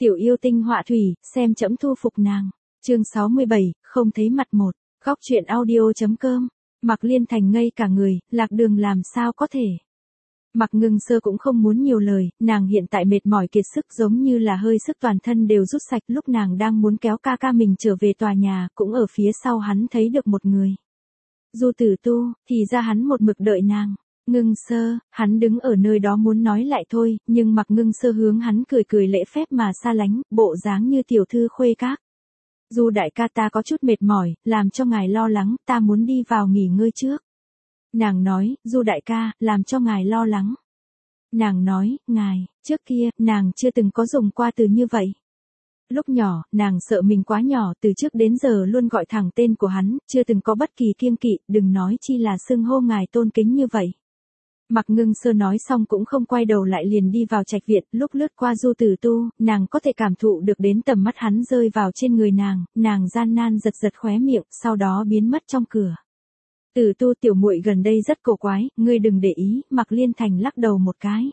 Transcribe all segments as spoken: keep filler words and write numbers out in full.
Tiểu yêu tinh họa thủy, xem trẫm thu phục nàng. Chương sáu mươi bảy, không thấy mặt một. Góc truyện audio.com. Mạc Liên Thành ngây cả người, lạc đường làm sao có thể. Mạc Ngưng Sơ cũng không muốn nhiều lời, nàng hiện tại mệt mỏi kiệt sức giống như là hơi sức toàn thân đều rút sạch. Lúc nàng đang muốn kéo ca ca mình trở về tòa nhà, cũng ở phía sau hắn thấy được một người. Du Tử Tu, thì ra hắn một mực đợi nàng. Ngưng Sơ, hắn đứng ở nơi đó muốn nói lại thôi, nhưng Mạc Ngưng Sơ hướng hắn cười cười lễ phép mà xa lánh, bộ dáng như tiểu thư khuê các. Du đại ca, ta có chút mệt mỏi, làm cho ngài lo lắng, ta muốn đi vào nghỉ ngơi trước. Nàng nói, Du đại ca, làm cho ngài lo lắng. Nàng nói, ngài, trước kia, nàng chưa từng có dùng qua từ như vậy. Lúc nhỏ, nàng sợ mình quá nhỏ, từ trước đến giờ luôn gọi thẳng tên của hắn, chưa từng có bất kỳ kiêng kỵ, đừng nói chi là xưng hô ngài tôn kính như vậy. Mạc Ngưng Sơ nói xong cũng không quay đầu lại liền đi vào trạch viện, lúc lướt qua Du Tử Tu, nàng có thể cảm thụ được đến tầm mắt hắn rơi vào trên người nàng, nàng gian nan giật giật khóe miệng, sau đó biến mất trong cửa. Tử Tu tiểu muội gần đây rất cổ quái, ngươi đừng để ý, Mạc Liên Thành lắc đầu một cái.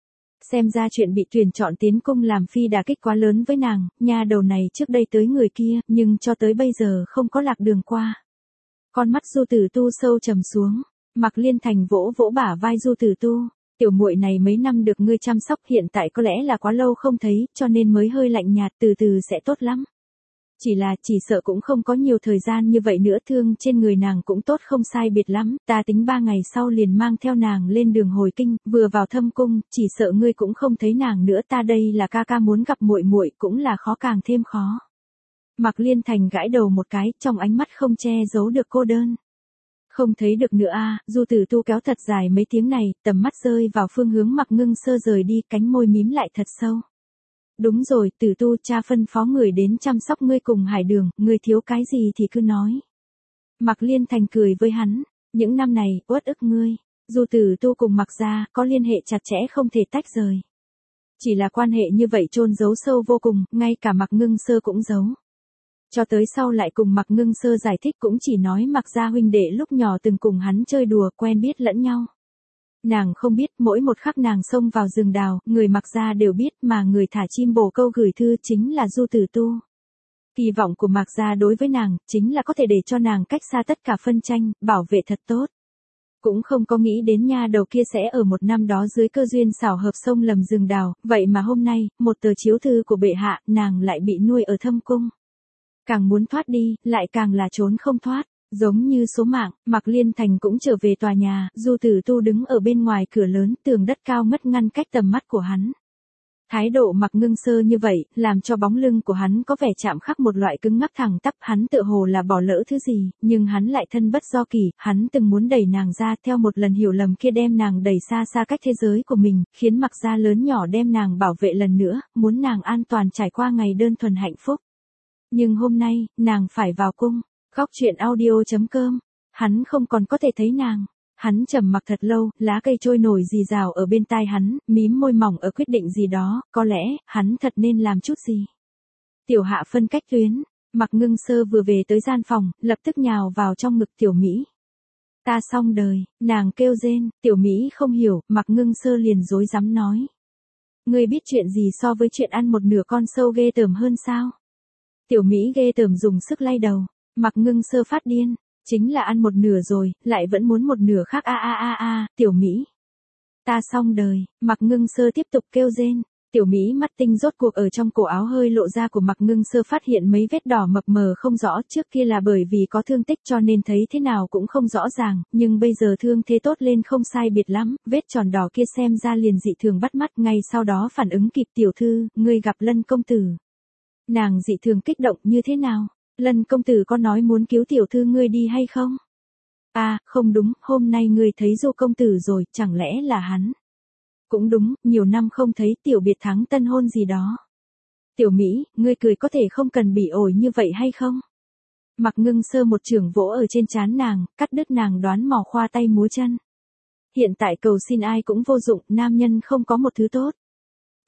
Xem ra chuyện bị tuyển chọn tiến cung làm phi đả kích quá lớn với nàng, nha đầu này trước đây tới người kia, nhưng cho tới bây giờ không có lạc đường qua. Con mắt Du Tử Tu sâu trầm xuống. Mạc Liên Thành vỗ vỗ bả vai Du Tử Tu, tiểu muội này mấy năm được ngươi chăm sóc, hiện tại có lẽ là quá lâu không thấy, cho nên mới hơi lạnh nhạt, từ từ sẽ tốt lắm. Chỉ là, chỉ sợ cũng không có nhiều thời gian như vậy nữa, thương trên người nàng cũng tốt không sai biệt lắm, ta tính ba ngày sau liền mang theo nàng lên đường hồi kinh, vừa vào thâm cung, chỉ sợ ngươi cũng không thấy nàng nữa, ta đây là ca ca muốn gặp muội muội, cũng là khó càng thêm khó. Mạc Liên Thành gãi đầu một cái, trong ánh mắt không che giấu được cô đơn. Không thấy được nữa a, à, Du Tử Tu kéo thật dài mấy tiếng này, tầm mắt rơi vào phương hướng Mạc Ngưng Sơ rời đi, cánh môi mím lại thật sâu. Đúng rồi, Tử Tu, cha phân phó người đến chăm sóc ngươi cùng Hải Đường, ngươi thiếu cái gì thì cứ nói. Mạc Liên Thành cười với hắn, những năm này, uất ức ngươi. Du Tử Tu cùng Mạc gia có liên hệ chặt chẽ không thể tách rời. Chỉ là quan hệ như vậy chôn giấu sâu vô cùng, ngay cả Mạc Ngưng Sơ cũng giấu. Cho tới sau lại cùng Mạc Ngưng Sơ giải thích cũng chỉ nói Mạc gia huynh đệ lúc nhỏ từng cùng hắn chơi đùa quen biết lẫn nhau. Nàng không biết mỗi một khắc nàng xông vào rừng đào, người Mạc gia đều biết mà người thả chim bồ câu gửi thư chính là Du Tử Tu. Kỳ vọng của Mạc gia đối với nàng chính là có thể để cho nàng cách xa tất cả phân tranh, bảo vệ thật tốt. Cũng không có nghĩ đến nha đầu kia sẽ ở một năm đó dưới cơ duyên xảo hợp xông lầm rừng đào, vậy mà hôm nay, một tờ chiếu thư của bệ hạ, nàng lại bị nuôi ở thâm cung. Càng muốn thoát đi, lại càng là trốn không thoát, giống như số mạng, Mạc Liên Thành cũng trở về tòa nhà, Du Tử Tu đứng ở bên ngoài cửa lớn, tường đất cao ngất ngăn cách tầm mắt của hắn. Thái độ Mạc Ngưng Sơ như vậy, làm cho bóng lưng của hắn có vẻ chạm khắc một loại cứng ngắc thẳng tắp, hắn tựa hồ là bỏ lỡ thứ gì, nhưng hắn lại thân bất do kỳ, hắn từng muốn đẩy nàng ra, theo một lần hiểu lầm kia đem nàng đẩy xa xa cách thế giới của mình, khiến Mạc gia lớn nhỏ đem nàng bảo vệ lần nữa, muốn nàng an toàn trải qua ngày đơn thuần hạnh phúc. Nhưng hôm nay, nàng phải vào cung. Góc truyện audio.com. Hắn không còn có thể thấy nàng. Hắn trầm mặc thật lâu, lá cây trôi nổi rì rào ở bên tai hắn, mím môi mỏng ở quyết định gì đó, có lẽ, hắn thật nên làm chút gì. Tiểu Hạ phân cách tuyến. Mạc Ngưng Sơ vừa về tới gian phòng, lập tức nhào vào trong ngực Tiểu Mỹ. Ta xong đời, nàng kêu rên, Tiểu Mỹ không hiểu, Mạc Ngưng Sơ liền rối rắm nói. Ngươi biết chuyện gì so với chuyện ăn một nửa con sâu ghê tởm hơn sao? Tiểu Mỹ ghê tởm dùng sức lay đầu, Mạc Ngưng Sơ phát điên, chính là ăn một nửa rồi, lại vẫn muốn một nửa khác a a a a, Tiểu Mỹ. Ta xong đời, Mạc Ngưng Sơ tiếp tục kêu rên, Tiểu Mỹ mắt tinh rốt cuộc ở trong cổ áo hơi lộ ra của Mạc Ngưng Sơ phát hiện mấy vết đỏ mập mờ không rõ, trước kia là bởi vì có thương tích cho nên thấy thế nào cũng không rõ ràng, nhưng bây giờ thương thế tốt lên không sai biệt lắm, vết tròn đỏ kia xem ra liền dị thường bắt mắt, ngay sau đó phản ứng kịp tiểu thư, ngươi gặp Lân công tử. Nàng dị thường kích động như thế nào? Lân công tử có nói muốn cứu tiểu thư ngươi đi hay không? À, không đúng, hôm nay ngươi thấy Du công tử rồi, chẳng lẽ là hắn? Cũng đúng, nhiều năm không thấy, tiểu biệt thắng tân hôn gì đó. Tiểu Mỹ, ngươi cười có thể không cần bỉ ổi như vậy hay không? Mạc Ngưng Sơ một chưởng vỗ ở trên trán nàng, cắt đứt nàng đoán mò khoa tay múa chân. Hiện tại cầu xin ai cũng vô dụng, nam nhân không có một thứ tốt.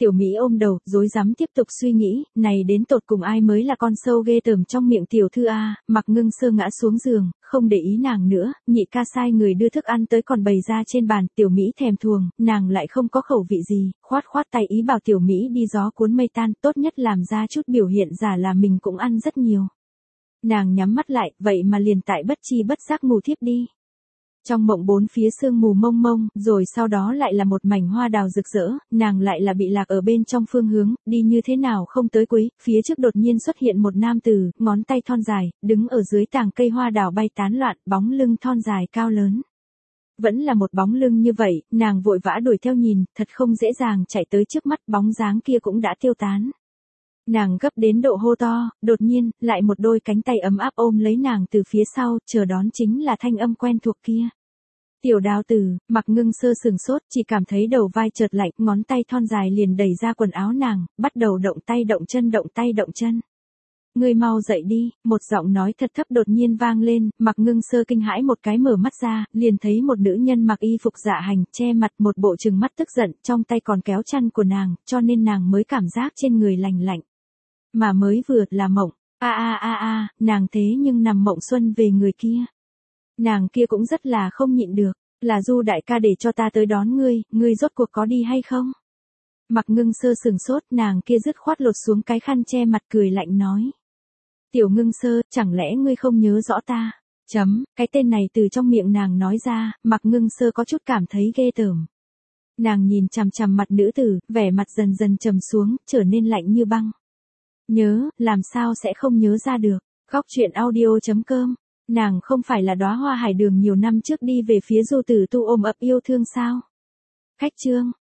Tiểu Mỹ ôm đầu, rối rắm tiếp tục suy nghĩ, này đến tột cùng ai mới là con sâu ghê tởm trong miệng tiểu thư a. Mặc Ngưng Sơ ngã xuống giường, không để ý nàng nữa, nhị ca sai người đưa thức ăn tới còn bày ra trên bàn, Tiểu Mỹ thèm thuồng, nàng lại không có khẩu vị gì, khoát khoát tay ý bảo Tiểu Mỹ đi gió cuốn mây tan, tốt nhất làm ra chút biểu hiện giả là mình cũng ăn rất nhiều. Nàng nhắm mắt lại, vậy mà liền tại bất chi bất giác ngủ thiếp đi. Trong mộng bốn phía sương mù mông mông, rồi sau đó lại là một mảnh hoa đào rực rỡ, nàng lại là bị lạc ở bên trong phương hướng, đi như thế nào không tới cuối, phía trước đột nhiên xuất hiện một nam tử, ngón tay thon dài, đứng ở dưới tàng cây hoa đào bay tán loạn, bóng lưng thon dài cao lớn. Vẫn là một bóng lưng như vậy, nàng vội vã đuổi theo nhìn, thật không dễ dàng chạy tới trước mắt, bóng dáng kia cũng đã tiêu tán. Nàng gấp đến độ hô to, đột nhiên, lại một đôi cánh tay ấm áp ôm lấy nàng từ phía sau, chờ đón chính là thanh âm quen thuộc kia. Tiểu Đào Tử. Mặc Ngưng Sơ sừng sốt, chỉ cảm thấy đầu vai chợt lạnh, ngón tay thon dài liền đẩy ra quần áo nàng, bắt đầu động tay động chân động tay động chân. Ngươi mau dậy đi, một giọng nói thật thấp đột nhiên vang lên, Mặc Ngưng Sơ kinh hãi một cái mở mắt ra, liền thấy một nữ nhân mặc y phục dạ hành, che mặt một bộ trừng mắt tức giận, trong tay còn kéo chăn của nàng, cho nên nàng mới cảm giác trên người lành lạnh. Mà mới vừa là mộng, a a a a, nàng thế nhưng nằm mộng xuân về người kia. Nàng kia cũng rất là không nhịn được, là Du đại ca để cho ta tới đón ngươi, ngươi rốt cuộc có đi hay không? Mặc Ngưng Sơ sừng sốt, nàng kia dứt khoát lột xuống cái khăn che mặt cười lạnh nói. Tiểu Ngưng Sơ, chẳng lẽ ngươi không nhớ rõ ta? Chấm, cái tên này từ trong miệng nàng nói ra, Mặc Ngưng Sơ có chút cảm thấy ghê tởm. Nàng nhìn chằm chằm mặt nữ tử, vẻ mặt dần dần trầm xuống, trở nên lạnh như băng. Nhớ, làm sao sẽ không nhớ ra được. Góc truyện audio chấm com. Nàng không phải là đóa hoa hải đường nhiều năm trước đi về phía Du Tử Tu ôm ấp yêu thương sao? Khách chương.